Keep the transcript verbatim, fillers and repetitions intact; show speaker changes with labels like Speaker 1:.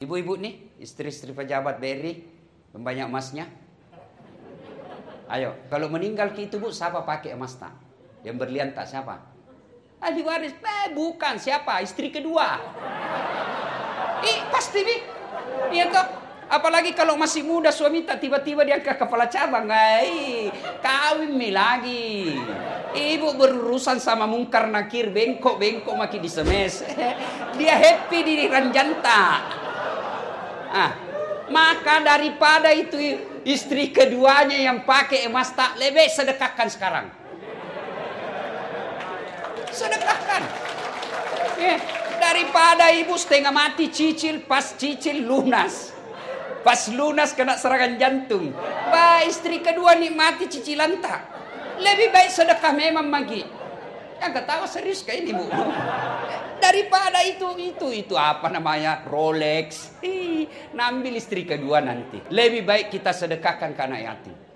Speaker 1: Ibu-ibu nih, istri-istri pejabat B R I, banyak emasnya. Ayo, kalau meninggal itu Bu, siapa pakai emas tak? Yang berlian tak siapa? Ahli waris, eh bukan, siapa? Istri kedua. Ih, pasti nih. Iya toh. Apalagi kalau masih muda suami tak tiba-tiba dia ke kepala cabang. Ay, kawin mi lagi. Ibu berurusan sama mungkar nakir, bengkok-bengkok maki di semes. Dia happy di ranjanta. Ah, maka daripada itu istri keduanya yang pakai emas tak, lebih sedekahkan sekarang. Sedekahkan. Eh, daripada ibu setengah mati cicil, pas cicil lunas. Pas lunas kena serangan jantung. Bah, istri kedua nikmati cicilan tak. Lebih baik sedekah memang magi. Yang ketawa serius kayak ini Bu. Daripada itu, itu, itu apa namanya? Rolex. Ih, nambil istri kedua nanti. Lebih baik kita sedekahkan ke anak yatim.